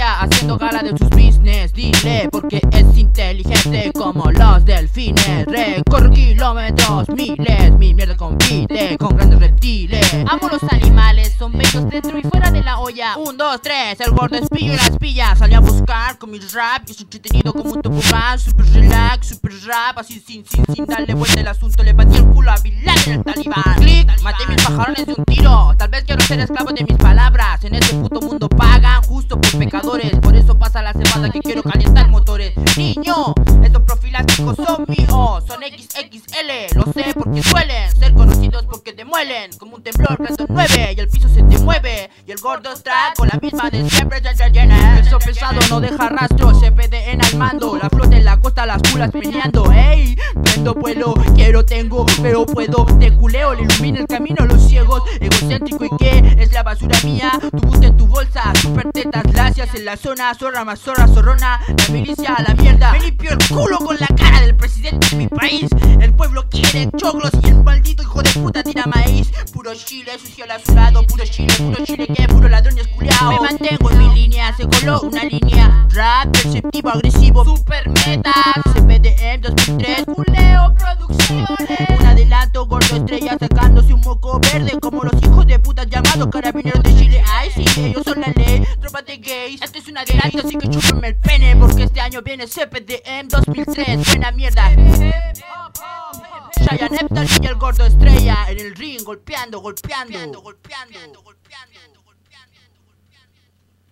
estrella haciendo gala de sus business. Dile porque es inteligente como los delfines. Recorre kilómetros, miles, mi mierda compite con grandes reptiles. Amo los animales, son bellos dentro y fuera de la olla. 1, 2, 3, el gordo es pillo y las pillas. Salí a buscar con mi rap y es entretenido como un tobogán. Super relax, super rap, así sin darle vuelta el asunto. Le batí el culo a Bin Laden el talibán. Click, maté mis pajarones de un tiro. Tal vez quiero ser esclavo de mis palabras. En este puto mundo pagan justo por pecadores. Por eso pasa la semana que quiero calentar motores. Niño, estos profilácticos son míos. Son XXL, lo sé porque suelen ser conocidos porque te muelen. Como un temblor, plato 9 y el piso se te mueve. Y el gordo está con la misma de siempre, ya llena. Peso pesado no deja rastro, CPDN al mando. La flota en la costa, las culas meneando. Ey, prendo vuelo, quiero, tengo, pero puedo. Te culeo, le ilumina el camino a los ciegos. Egocéntrico y qué, es la basura mía. Tu gusta en tu bolsa, super tetas, gracias en la zona. Zorra más zorra, zorrona, la milicia a la mierda. Me limpio el culo con la cara del presidente de mi país. El pueblo quiere choclos y el maldito hijo de puta tira maíz. Puro Chile, sucio al azulado. Puro Chile que puro ladrón y esculeado. Me mantengo en mi línea, se coló una línea. Rap, perceptivo, agresivo, super meta. CPDM 2003, culeo producciones. Un adelanto, gordo estrella sacándose un moco verde. Como los hijos de puta llamados carabineros de Chile. Ay sí, ellos son la ley, tropa de gays. Este es un adelanto, así que chúpenme el pene. Porque este año viene CPDM 2003, buena mierda. Cheyenne Neptune y el gordo estrella en el ring golpeando.